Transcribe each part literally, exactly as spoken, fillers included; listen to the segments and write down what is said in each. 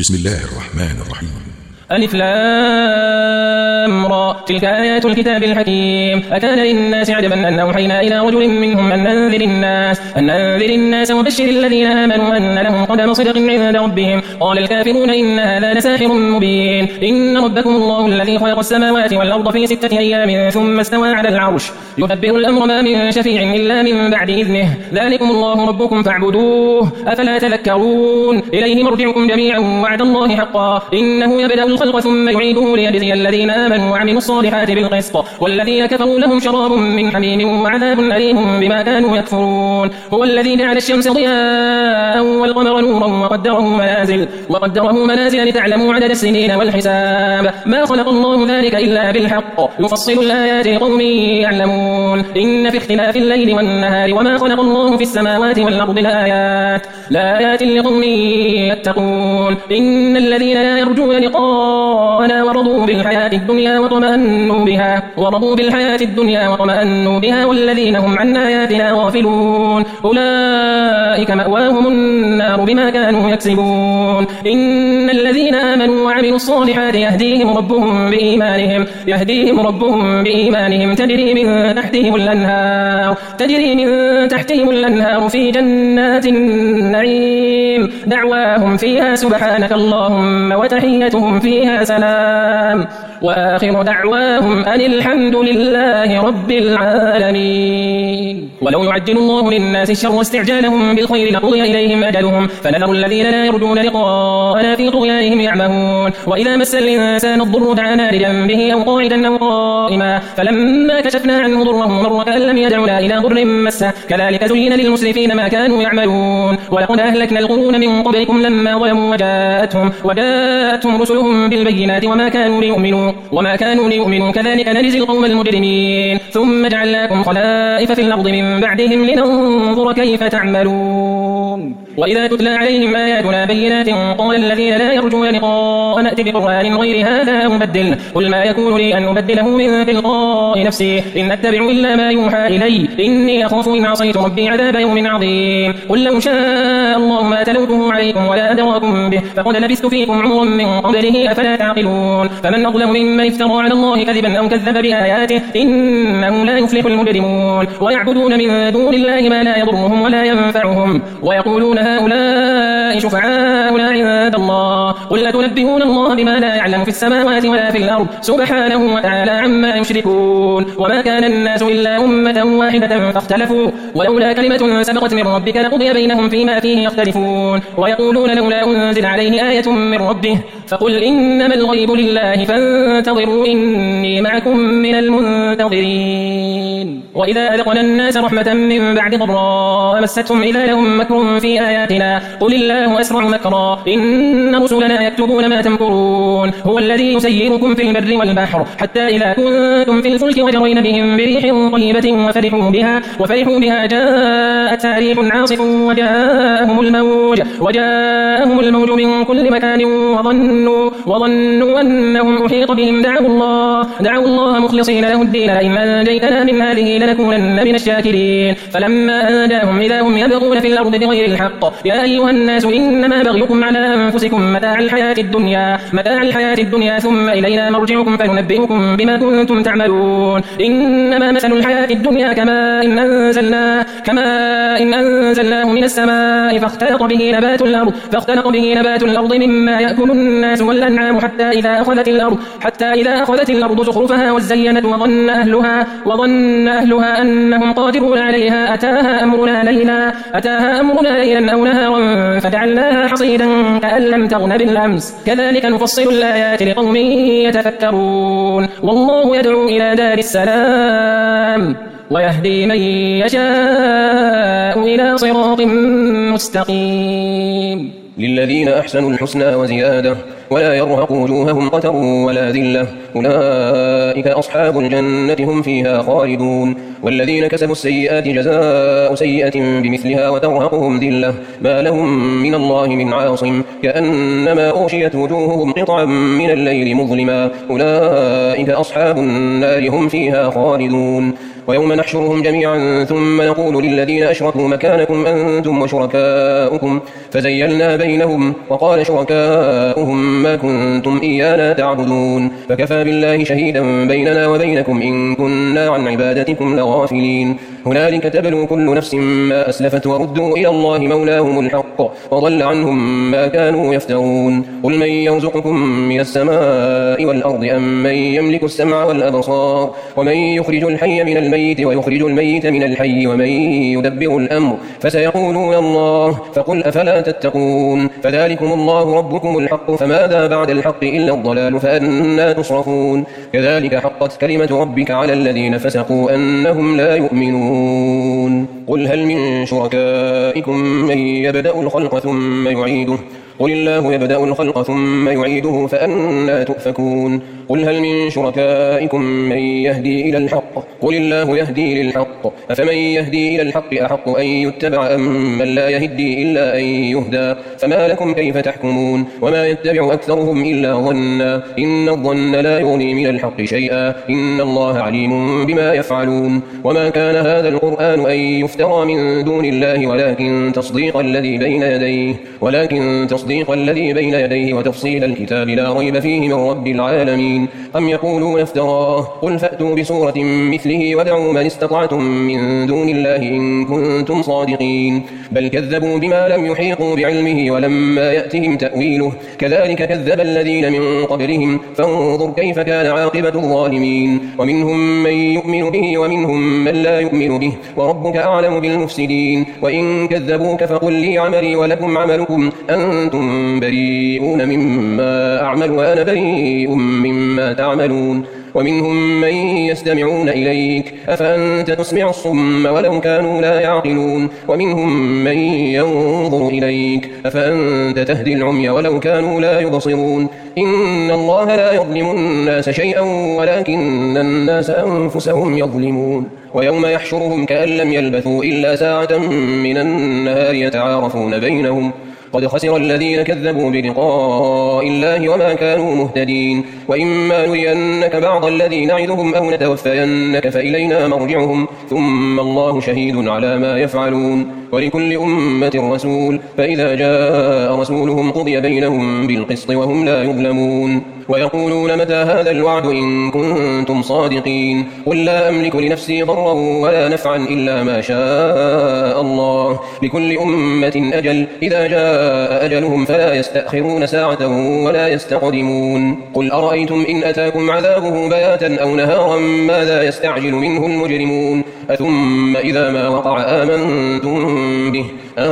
بسم الله الرحمن الرحيم. ألف لام را تلك آيات الكتاب الحكيم. أكان للناس عجبا أن أوحينا إلى رجل منهم أن أنذر الناس أن أنذر الناس وبشر الذين آمنوا أن لهم قدم صدق عند ربهم. قال الكافرون إن هذا لساحر مبين. إن ربكم الله الذي خلق السماوات والأرض في ستة أيام ثم استوى على العرش يدبر الأمر ما من شفيع إلا من بعد إذنه ذلكم الله ربكم فاعبدوه أفلا تذكرون. إليه مرجعكم جميعا وعد الله حقا إنه يبدأ الخلق ثم يعيده ليجزي الذين آمنوا وعملوا الصالحات بالقسط والذين كفروا لهم شراب من حميم وعذاب أليم بما كانوا يكفرون. هو الذي جعل الشمس ضياء والقمر نورا وقدره منازل وقدره منازل لتعلموا عدد السنين والحساب ما خلق الله ذلك إلا بالحق يفصل الآيات لقوم يعلمون. إن في اختلاف الليل والنهار وما خلق الله في السماوات والأرض لآيات لآيات لقوم يتقون. إن الذين لا يرجون لقاءنا ورضوا بالحياة الدنيا وطمأنوا بها ورضوا بالحياة الدنيا وطمأنوا بها والذين هم عن آياتنا غافلون أولئك مأواهم النار بما كانوا يكسبون. إن الذين آمنوا وعملوا الصالحات يهديهم ربهم بإيمانهم يهديهم ربهم بإيمانهم تجري من تحتهم الأنهار تجري من تحتهم الأنهار في جنات النعيم دعواهم فيها سبحانك اللهم وتحيتهم فيها سلام وآخر دعواهم أن الحمد لله رب العالمين. ولو يعجل الله للناس الشر واستعجالهم بالخير لقضي إليهم أجلهم فنذر الذين لا يرجون لقاءنا في طغيانهم يعمهون. وإذا مس الإنسان الضر دعانا لجنبه أو قاعدا أو قائما فلما كشفنا عنه ضره مر كأن لم يدعنا إلى ضر مسه كذلك زين للمسرفين ما كانوا يعملون. ولقد أهلكنا القرون من قبلكم لما ظلموا وجاءتهم وجاءتهم رسلهم بالبينات وما كانوا ليؤمنوا وما كانوا ليؤمنوا كذلك نجزي القوم المجرمين. ثم جعلناكم خلائف في الأرض من بعدهم لننظر كيف تعملون. وإذا تتلى عليهم آياتنا بينات قال الذين لا يرجون لقاء نأتي بقرآن غير هذا أبدل قل ما يكون لي أن أبدله من تلقاء نفسي إن أتبع إلا ما يوحى إلي إني أخاف إن عصيت ربي عذاب يوم عظيم. قل لو شاء الله ما تلوته عليكم ولا أدراكم به فقد لبثت فيكم عمرا من قبله أفلا تعقلون. فمن أظلم ممن افترى على الله كذبا أو كذب بآياته إنه لا يفلح المجرمون. ويعبدون من دون الله ما لا يضرهم ولا ينفعهم ويقولون هؤلاء شفعاؤنا عند الله قل أتنبئون الله بما لا يعلم في السماوات ولا في الأرض سبحانه وتعالى عما يشركون. وما كان الناس إلا أمة واحدة فاختلفوا ولولا كلمة سبقت من ربك لقضي بينهم فيما فيه يختلفون. ويقولون لولا أنزل عليه آية من ربه فقل إنما الغيب لله فانتظروا إني معكم من المنتظرين. وإذا أذقنا الناس رحمة من بعد ضراء مستهم إذا لهم مكر في آياتنا قل الله أسرع مكرا إن رسلنا يكتبون ما تمكرون. هو الذي يسيركم في البر والبحر حتى إذا كنتم في الفلك وجرين بهم بريح طيبة وفرحوا بها وفرحوا بها جاءتها ريح عاصف وجاءهم الموج وجاءهم الموج من كل مكان وظنوا وظنوا أنهم أحيط بهم دعوا الله دعوا الله مخلصين له الدين لئن أنجيتنا من هذه لنكونن من الشاكرين. فلما أنجاهم إذا هم يبغون في الأرض بغير الحق يا أيها الناس إنما بغيكم على أنفسكم متاع الحياة الدنيا متاع الحياة الدنيا ثم إلينا مرجعكم فننبئكم بما كنتم تعملون. إنما مثل الحياة الدنيا كما إن أنزلناه كما إن أنزلناه من السماء فاختلط به نبات الأرض فاختلط به نبات الأرض مما يأكل الناس والأنعام حتى إذا أخذت الأرض حتى إذا أخذت الأرض زخرفها وزينت وظن أهلها وظن أهلها أنهم قادرون عليها أتاها أمرنا ليلا أتاها أمرنا ليلا أو نهارا فجعلناها حصيدا كأن لم تغن بالأمس كذلك نفصل الآيات لقوم يتفكرون. والله يدعو إلى دار السلام ويهدي من يشاء إلى صراط مستقيم. للذين أحسنوا الحسنى وزيادة ولا يرهق وجوههم قتر ولا ذلة أولئك أصحاب الجنة هم فيها خالدون. والذين كسبوا السيئات جزاء سيئة بمثلها وترهقهم ذلة ما لهم من الله من عاصم كأنما أغشيت وجوههم قطعا من الليل مظلما أولئك أصحاب النار هم فيها خالدون. ويوم نحشرهم جميعا ثم نقول للذين أشركوا مكانكم أنتم وشركاؤكم فزيلنا بينهم وقال شركاؤهم ما كنتم إيانا تعبدون فكفى بالله شهيدا بيننا وبينكم إن كنا عن عبادتكم لغافلين هنالك تبلو كل نفس ما أسلفت وردوا إلى الله مولاهم الحق وضل عنهم ما كانوا يفترون قل من يرزقكم من السماء والأرض أم من يملك السمع والأبصار ومن يخرج الحي من الميت ويخرج الميت من الحي ومن يدبر الأمر فسيقولون الله فقل أفلا تتقون فذلكم الله ربكم الحق فماذا بعد الحق إلا الضلال فأنا تصرفون كذلك حقت كلمة ربك على الذين فسقوا أنهم لا يؤمنون قل هل من شركائكم من يبدأ الخلق ثم يعيده قل الله يبدأ الخلق ثم يعيده فأنا تؤفكون قل هل من شركائكم من يهدي إلى الحق قل الله يهدي للحق أفمن يهدي إلى الحق أحق أن يتبع أم من لا يهدي إلا أن يهدى فما لكم كيف تحكمون وما يتبع أكثرهم إلا ظنا إن الظن لا يغني من الحق شيئا إن الله عليم بما يفعلون وما كان هذا القرآن أن يفترى من دون الله ولكن تصديق الذي بين يديه ولكن تصديق الذي بين يديه وتفصيل الكتاب لا ريب فيه من رب العالمين أم يقولون افتراه قل فأتوا بسورة مثله وادعوا من استطعتم من دون الله إن كنتم صادقين بل كذبوا بما لم يحيطوا بعلمه ولما يأتهم تأويله كذلك كذب الذين من قبلهم فانظر كيف كان عاقبة الظالمين ومنهم من يؤمن به ومنهم من لا يؤمن به وربك أعلم بالمفسدين وإن كذبوك فقل لي عملي ولكم عملكم أنتم بريئون مما أعمل وأنا بريء مما تعملون ومنهم من يستمعون إليك أفأنت تسمع الصم ولو كانوا لا يعقلون ومنهم من ينظر إليك أفأنت تهدي العمي ولو كانوا لا يبصرون إن الله لا يظلم الناس شيئا ولكن الناس أنفسهم يظلمون ويوم يحشرهم كأن لم يلبثوا إلا ساعة من النهار يتعارفون بينهم قد خسر الذين كذبوا بلقاء الله وما كانوا مهتدين وإما نرينك بعض الذي نعدهم أو نتوفينك فإلينا مرجعهم ثم الله شهيد على ما يفعلون ولكل أمة رسول فإذا جاء رسولهم قضي بينهم بالقسط وهم لا يظلمون ويقولون متى هذا الوعد إن كنتم صادقين قل لا أملك لنفسي ضرا ولا نفعا إلا ما شاء الله لكل أمة أجل إذا جاء أجلهم فلا يستأخرون ساعة ولا يستقدمون قل أرأيتم إن أتاكم عذابه بياتا أو نهارا ماذا يستعجل منه المجرمون أثم إذا ما وقع آمنتم به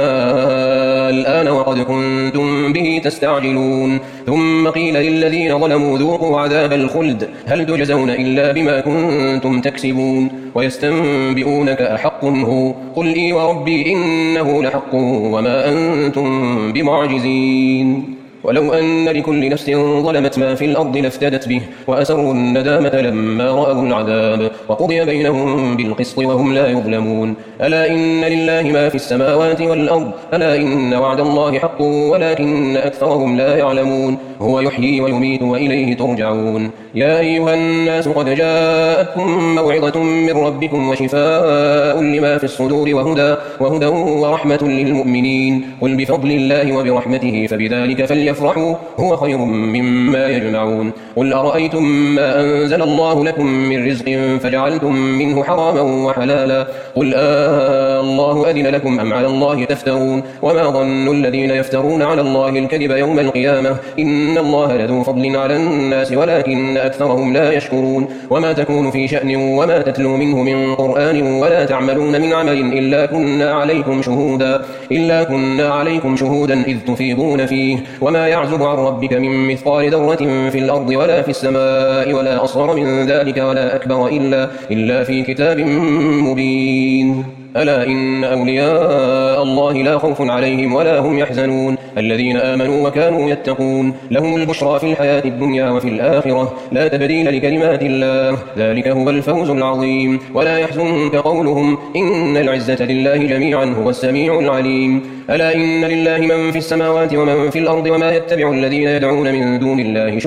آه الآن وقد كنتم به تستعجلون ثم قيل للذين ظلموا ذوقوا عذاب الخلد هل تجزون إلا بما كنتم تكسبون ويستنبئونك أحق هو قل إي وربي إنه لحق وما أنتم بمعجزين ولو أن لكل نفس ظلمت ما في الأرض لافتدت به وأسروا الندامة لما رأوا العذاب وقضي بينهم بالقسط وهم لا يظلمون ألا إن لله ما في السماوات والأرض ألا إن وعد الله حق ولكن أكثرهم لا يعلمون هو يحيي ويميت وإليه ترجعون يا أيها الناس قد جاءتكم موعظة من ربكم وشفاء لما في الصدور وهدى, وهدى ورحمة للمؤمنين قل بفضل الله وبرحمته فبذلك فليفرحوا هو خير مما يجمعون قل أرأيتم ما أنزل الله لكم من رزق فجعلتم منه حراما وحلالا قل آه الله أذن لكم أم على الله تفترون وما ظن الذين يفترون على الله الكذب يوم القيامة إن الله لذو فضل على الناس ولكن أكثرهم لا يشكرون وما تكون في شأن وما تتلو منه من قرآن ولا تعملون من عمل إلا كنا عليكم شهودا إلا كنا عليكم شهودا إذ تفيضون فيه وما يعزب عن ربك من مثقال ذرة في الأرض ولا في السماء ولا أصغر من ذلك ولا أكبر إلا, إلا في كتاب مبين ألا إن أولياء الله لا خوف عليهم ولا هم يحزنون الذين آمنوا وكانوا يتقون لهم البشرى في الحياة الدنيا وفي الآخرة لا تبديل لكلمات الله ذلك هو الفوز العظيم ولا يحزنك قولهم إن العزة لله جميعا هو السميع العليم ألا إن لله من في السماوات ومن في الأرض وما يتبع الذين يدعون من دون الله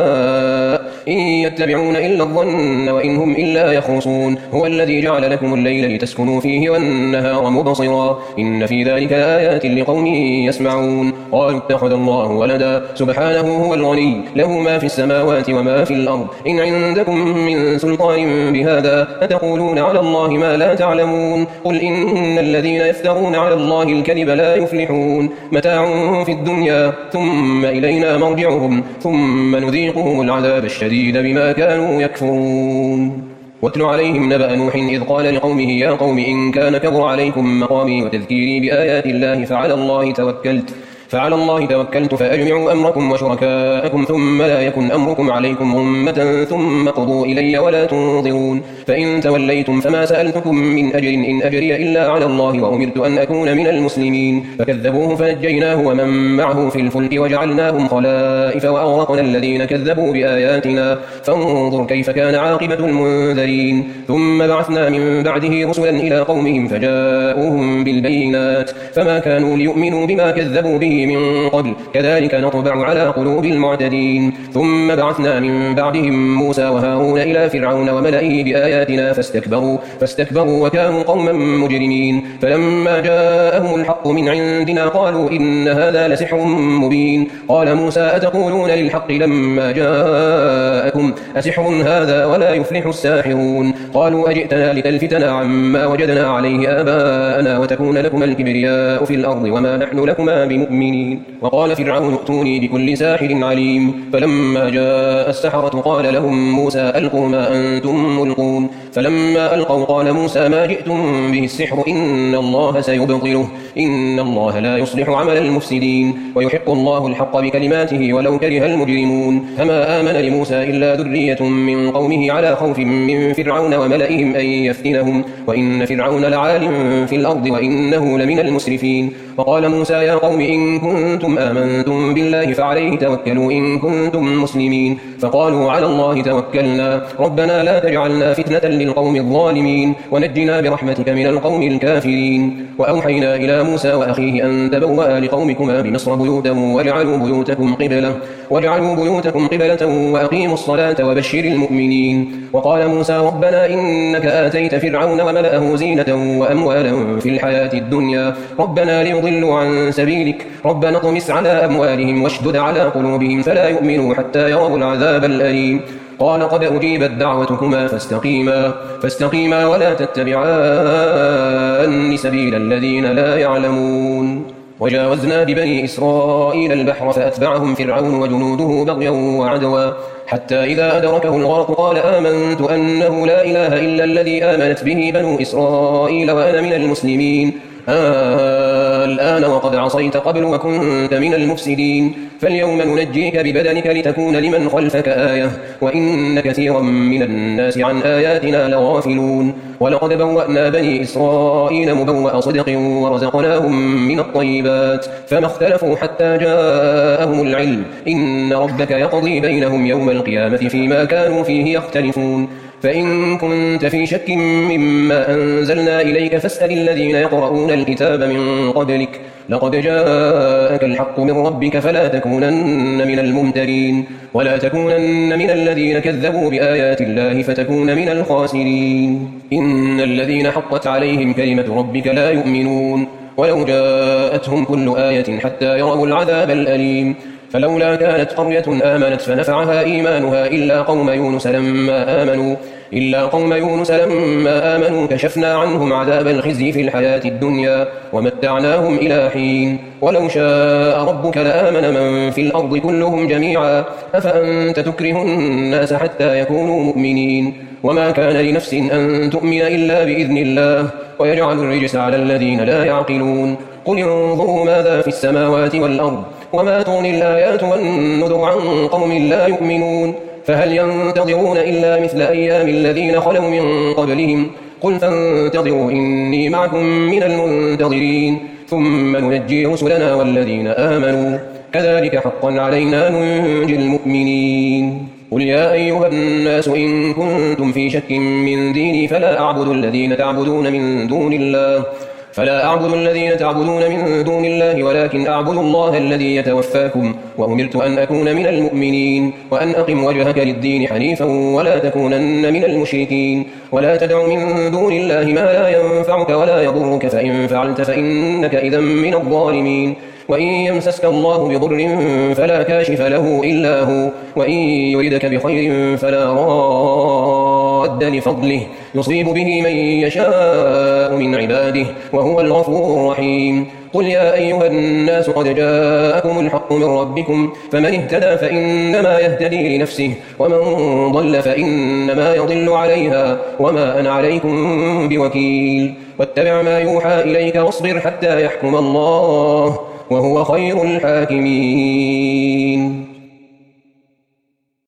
شركاء إن يتبعون إلا الظن وإن هم إلا يخرصون هو الذي جعل لكم الليل لتسكنوا فيه والنهار مبصرا إن في ذلك آيات لقوم يسمعون قالوا اتخذ الله ولدا سبحانه هو الغني له ما في السماوات وما في الأرض إن عندكم من سلطان بهذا أتقولون على الله ما لا تعلمون قل إن الذين يفترون على الله الكذب لا يفلحون متاع في الدنيا ثم إلينا مرجعهم ثم نذيقهم العذاب الشديد بما كانوا يكفرون واتل عليهم نبأ نوح إذ قال لقومه يا قوم إن كان كبر عليكم مقامي وتذكيري بآيات الله فعلى الله توكلت فعلى الله توكلت فأجمعوا أمركم وشركاءكم ثم لا يكن أمركم عليكم غمة ثم قضوا إلي ولا تنظرون فإن توليتم فما سألتكم من أجر إن أجري إلا على الله وأمرت أن أكون من المسلمين فكذبوه فنجيناه ومن معه في الفلك وجعلناهم خلائف وأغرقنا الذين كذبوا بآياتنا فانظر كيف كان عاقبة المنذرين ثم بعثنا من بعده رسلا إلى قومهم فجاءوهم بالبينات فما كانوا ليؤمنوا بما كذبوا به من قبل كذلك نطبع على قلوب المعتدين ثم بعثنا من بعدهم موسى وهارون إلى فرعون وملئه بآياتنا فاستكبروا فاستكبروا وكانوا قوما مجرمين فلما جاءهم الحق من عندنا قالوا إن هذا لسحر مبين قال موسى أتقولون للحق لما جاءكم أسحر هذا ولا يفلح الساحرون قالوا أجئتنا لتلفتنا عما وجدنا عليه آباءنا وتكون لكما الكبرياء في الأرض وما نحن لكما بمؤمنين وقال فرعون ائتوني بكل ساحر عليم فلما جاء السحرة قال لهم موسى ألقوا ما أنتم ملقون فلما ألقوا قال موسى ما جئتم به السحر إن الله سيبطله إن الله لا يصلح عمل المفسدين ويحق الله الحق بكلماته ولو كره المجرمون فما آمن لموسى إلا ذرية من قومه على خوف من فرعون وملئهم أن يفتنهم وإن فرعون لعال في الأرض وإنه لمن المسرفين وقال موسى يا قوم إن كنتم آمنتم بالله فعليه توكلوا إن كنتم مسلمين فقالوا على الله توكلنا ربنا لا تجعلنا فتنة للقوم الظالمين ونجنا برحمتك من القوم الكافرين وأوحينا إلى موسى وأخيه أن تبوأ لقومكما بمصر بيوتا واجعلوا بيوتكم قبلة واجعلوا بيوتكم قبلة وأقيموا الصلاة وبشر المؤمنين وقال موسى ربنا إنك آتيت فرعون وملأه زينة وأموالا في الحياة الدنيا ربنا ليضلوا عن سبيلك ربنا اطمس على أموالهم واشدد على قلوبهم فلا يؤمنوا حتى يروا العذاب الأليم قال قد أجيبت دعوتكما فاستقيما فاستقيما ولا تتبعان سبيل الذين لا يعلمون وجاوزنا ببني إسرائيل البحر فأتبعهم فرعون وجنوده بغيا وعدوا حتى إذا أدركه الغرق قال آمنت أنه لا إله إلا الذي آمنت به بنو إسرائيل وأنا من المسلمين آه الآن وقد عصيت قبل وكنت من المفسدين فاليوم ننجيك ببدنك لتكون لمن خلفك آية وإن كثيرا من الناس عن آياتنا لغافلون ولقد بوأنا بني إسرائيل مبوأ صدق ورزقناهم من الطيبات فما اختلفوا حتى جاءهم العلم إن ربك يقضي بينهم يوم القيامة فيما كانوا فيه يختلفون فإن كنت في شك مما أنزلنا إليك فاسأل الذين يقرؤون الكتاب من قبلك لقد جاءك الحق من ربك فلا تكونن من الممترين ولا تكونن من الذين كذبوا بآيات الله فتكون من الخاسرين إن الذين حقت عليهم كلمة ربك لا يؤمنون ولو جاءتهم كل آية حتى يروا العذاب الأليم فلولا كانت قرية آمنت فنفعها إيمانها إلا قوم يونس لما آمنوا إلا قوم يونس لما آمنوا كشفنا عنهم عذاب الخزي في الحياة الدنيا ومتعناهم إلى حين ولو شاء ربك لآمن من في الأرض كلهم جميعا أفأنت تكره الناس حتى يكونوا مؤمنين وما كان لنفس أن تؤمن إلا بإذن الله ويجعل الرجس على الذين لا يعقلون قل انظروا ماذا في السماوات والأرض وما تغني الآيات والنذر عن قوم لا يؤمنون فهل ينتظرون إلا مثل أيام الذين خلوا من قبلهم قل فانتظروا إني معكم من المنتظرين ثم ننجي رسلنا والذين آمنوا كذلك حقا علينا ننجي المؤمنين قل يا أيها الناس إن كنتم في شك من ديني فلا أعبد الذين تعبدون من دون الله فلا أعبد الذين تعبدون من دون الله ولكن أعبد الله الذي يتوفاكم وأمرت أن أكون من المؤمنين وأن أقم وجهك للدين حنيفا ولا تكونن من المشركين ولا تدع من دون الله ما لا ينفعك ولا يضرك فإن فعلت فإنك إذا من الظالمين وإن يمسسك الله بضر فلا كاشف له إلا هو وإن يردك بخير فلا راد لفضله يصيب به من يشاء من عباده وهو الغفور الرحيم قل يا أيها الناس قد جاءكم الحق من ربكم فمن اهتدى فإنما يهتدي لنفسه ومن ضل فإنما يضل عليها وما أنا عليكم بوكيل واتبع ما يوحى إليك واصبر حتى يحكم الله وهو خير الحاكمين